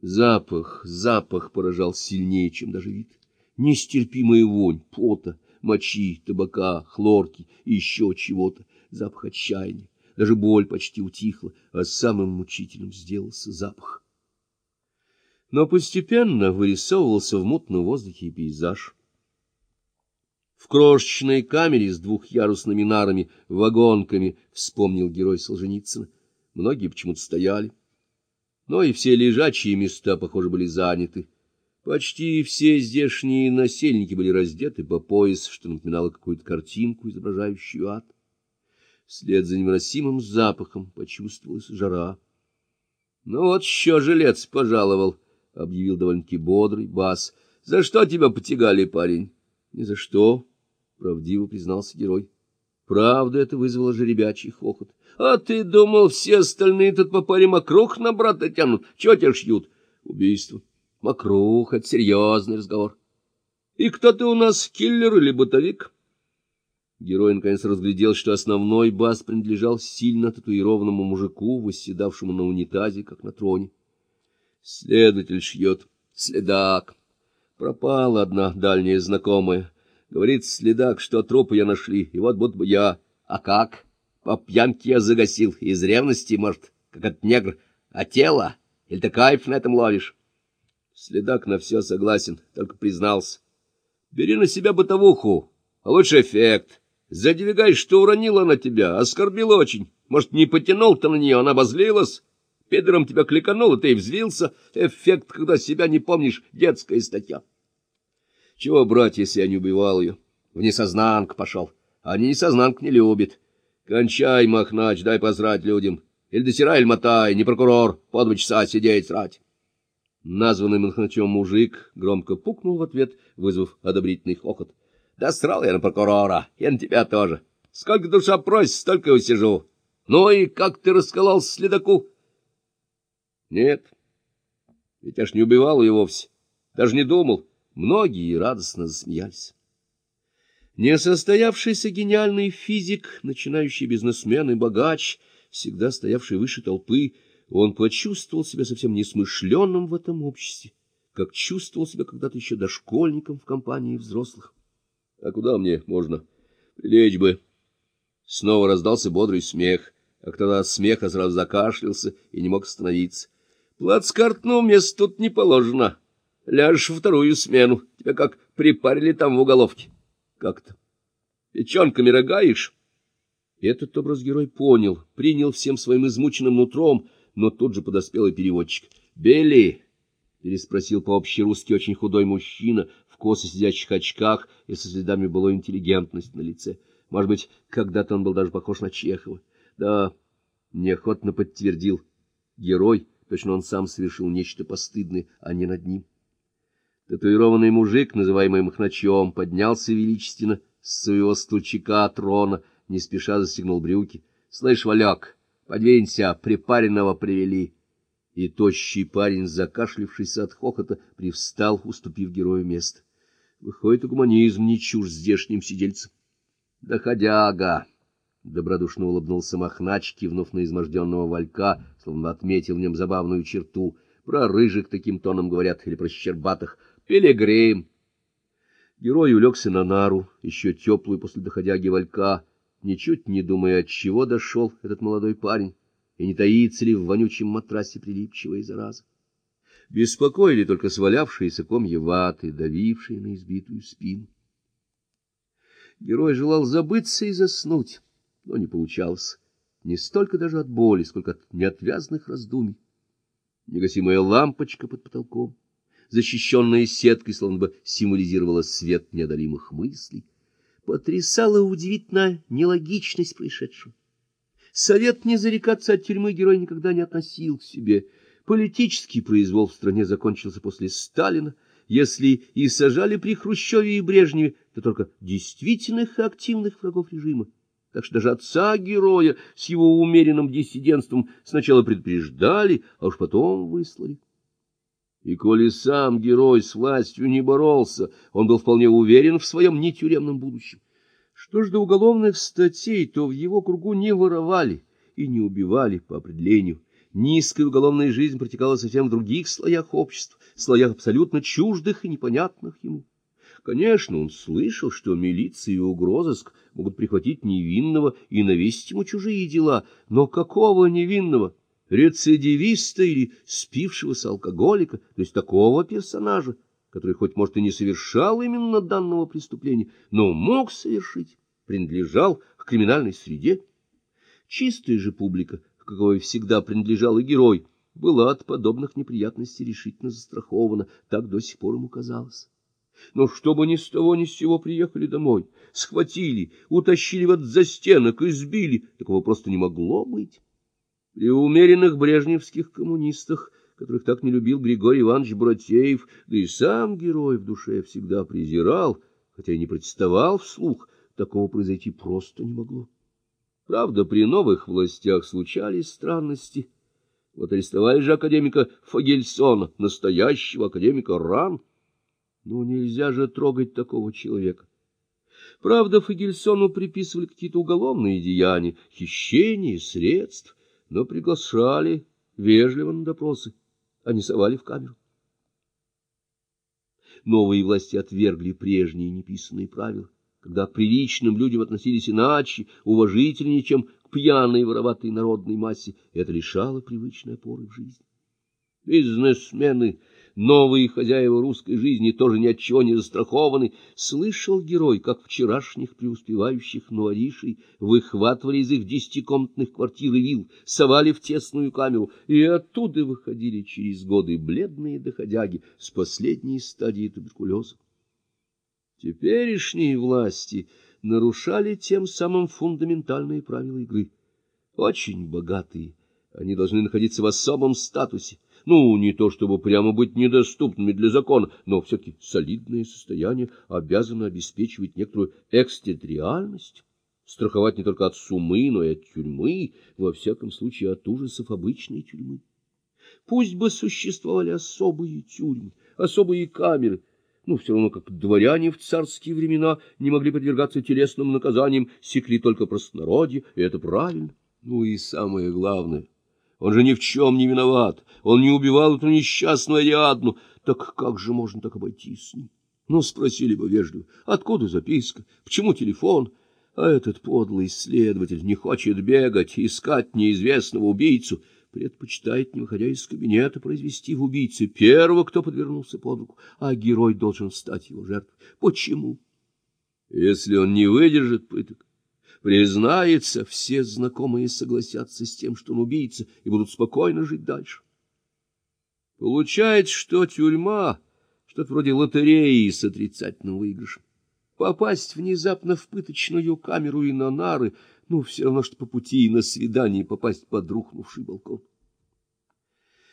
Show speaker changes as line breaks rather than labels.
Запах поражал сильнее, чем даже вид. Нестерпимая вонь пота, мочи, табака, хлорки и еще чего-то, запах отчаяния. Даже боль почти утихла, а самым мучительным сделался запах. Но постепенно вырисовывался в мутном воздухе и пейзаж. В крошечной камере с двухъярусными нарами, вагонками, вспомнил герой Солженицына. Многие почему-то стояли, но и все лежачие места, похоже, были заняты. Почти все здешние насельники были раздеты по пояс, что напоминало какую-то картинку, изображающую ад. Вслед за невыносимым запахом почувствовалась жара. — Ну вот еще жилец пожаловал, — объявил довольно-таки бодрый бас. — За что тебя потягали, парень? — Ни за что, — правдиво признался герой. Правда, это вызвало жеребячий хохот. — А ты думал, все остальные тут по паре мокрух на брата тянут? Чего тебя шьют? — Убийство. — Мокрух — это серьезный разговор. — И кто ты у нас, киллер или бытовик? Герой наконец разглядел, что основной бас принадлежал сильно татуированному мужику, восседавшему на унитазе, как на троне. Следователь шьет. Следак. Пропала одна дальняя знакомая. Говорит следак, что трупы я нашли, и вот будто бы я. А как? По пьянке я загасил. Из ревности, может, как этот негр. А тело? Или ты кайф на этом ловишь? Следак на все согласен, только признался. Бери на себя бытовуху, а лучше эффект. Задвигай, что уронила она тебя, оскорбила очень. Может, не потянул ты на нее, она обозлилась? Пидором тебя кликануло, ты и взвился. Эффект, когда себя не помнишь, детская статья. Чего брать, если я не убивал ее? В несознанку пошел. Они несознанку не любят. Кончай, Махнач, дай позрать людям. Или досирай, или мотай, не прокурор, по 2 часа сидеть срать. Названный Махначом мужик громко пукнул в ответ, вызвав одобрительный хохот. Да срал я на прокурора, и на тебя тоже. Сколько душа просит, столько и усижу. Ну и как ты расколол следаку? Нет, ведь я ж не убивал ее вовсе, даже не думал. Многие радостно засмеялись. Несостоявшийся гениальный физик, начинающий бизнесмен и богач, всегда стоявший выше толпы, он почувствовал себя совсем несмышленным в этом обществе, как чувствовал себя когда-то еще дошкольником в компании взрослых. А куда мне можно? Прилечь бы. Снова раздался бодрый смех, а кто-то от смеха сразу закашлялся и не мог остановиться. Плацкартному месту тут не положено. Ляжешь во вторую смену. Тебя как припарили там в уголовке. Как-то. Печенками рогаешь? Этот образ герой понял, принял всем своим измученным нутром, но тут же подоспел и переводчик. — Бели? — переспросил по-общерусски очень худой мужчина в косо сидящих очках и со следами былой интеллигентности на лице. Может быть, когда-то он был даже похож на Чехова. Да, неохотно подтвердил герой, точно он сам совершил нечто постыдное, а не над ним. Татуированный мужик, называемый Махначом, поднялся величественно с своего стульчика трона, не спеша застегнул брюки. — Слышь, Валяк, подвинься, припаренного привели. И тощий парень, закашлявшийся от хохота, привстал, уступив герою место. Выходит, и гуманизм не чужд здешним сидельцам. — Доходяга! — добродушно улыбнулся Махнач, кивнув на изможденного Валька, словно отметил в нем забавную черту. Про рыжих таким тоном говорят, или про щербатых. Пилигрим. Герой улегся на нару, еще теплую после доходяги Валька, ничуть не думая, от чего дошел этот молодой парень, и не таится ли в вонючем матрасе прилипчивая зараза. Беспокоили только свалявшиеся комья ваты, давившие на избитую спину. Герой желал забыться и заснуть, но не получалось. Не столько даже от боли, сколько от неотвязных раздумий. Негасимая лампочка под потолком, защищенная сеткой, словно бы символизировала свет неодолимых мыслей, потрясала удивительная нелогичность происшедшего. Совет не зарекаться от тюрьмы герой никогда не относил к себе. Политический произвол в стране закончился после Сталина. Если и сажали при Хрущеве и Брежневе, то только действительных и активных врагов режима. Так что даже отца героя с его умеренным диссидентством сначала предупреждали, а уж потом выслали. И коли сам герой с властью не боролся, он был вполне уверен в своем нетюремном будущем. Что ж до уголовных статей, то в его кругу не воровали и не убивали по определению, Низкая уголовная жизнь протекала совсем в других слоях общества, слоях абсолютно чуждых и непонятных ему. Конечно, он слышал, что милиция и угрозыск могут прихватить невинного и навесить ему чужие дела, но какого невинного? Рецидивиста или спившегося алкоголика, то есть такого персонажа, который хоть, может, и не совершал именно данного преступления, но мог совершить, принадлежал к криминальной среде. Чистая же публика, каковой всегда принадлежал и герой, была от подобных неприятностей решительно застрахована, так до сих пор ему казалось. Но чтобы ни с того ни с сего приехали домой, схватили, утащили в этот застенок, избили, такого просто не могло быть. При умеренных брежневских коммунистах, которых так не любил Григорий Иванович Братеев, да и сам герой в душе всегда презирал, хотя и не протестовал вслух, такого произойти просто не могло. Правда, при новых властях случались странности. Вот арестовали же академика Фагельсона, настоящего академика РАН. Ну, нельзя же трогать такого человека. Правда, Фагельсону приписывали какие-то уголовные деяния, хищение средств, но приглашали вежливо на допросы, а не совали в камеру. Новые власти отвергли прежние неписанные правила, когда к приличным людям относились иначе, уважительнее, чем к пьяной вороватой народной массе, и это лишало привычной опоры в жизни. Бизнесмены, новые хозяева русской жизни, тоже ни от чего не застрахованы. Слышал герой, как вчерашних преуспевающих новоришей выхватывали из их 10-комнатных квартир и вилл, совали в тесную камеру, и оттуда выходили через годы бледные доходяги с последней стадии туберкулеза. Теперешние власти нарушали тем самым фундаментальные правила игры. Очень богатые, они должны находиться в особом статусе. Ну, не то чтобы прямо быть недоступными для закона, но все-таки солидное состояние обязано обеспечивать некоторую экстерриtoriальность, страховать не только от суммы, но и от тюрьмы, во всяком случае от ужасов обычной тюрьмы. Пусть бы существовали особые тюрьмы, особые камеры, ну, все равно как дворяне в царские времена не могли подвергаться телесным наказаниям, секли только простонародье, и это правильно. Ну и самое главное, он же ни в чем не виноват, он не убивал эту несчастную Ариадну, так как же можно так обойтись с ним? Ну, спросили бы вежливо, откуда записка, почему телефон? А этот подлый следователь не хочет бегать, искать неизвестного убийцу, предпочитает, не выходя из кабинета, произвести в убийце первого, кто подвернулся под руку, а герой должен стать его жертвой. Почему? Если он не выдержит пыток, признается, все знакомые согласятся с тем, что он убийца, и будут спокойно жить дальше. Получается, что тюрьма — что-то вроде лотереи с отрицательным выигрышем. Попасть внезапно в пыточную камеру и на нары, ну, все равно, что по пути и на свидание попасть под рухнувший балкон.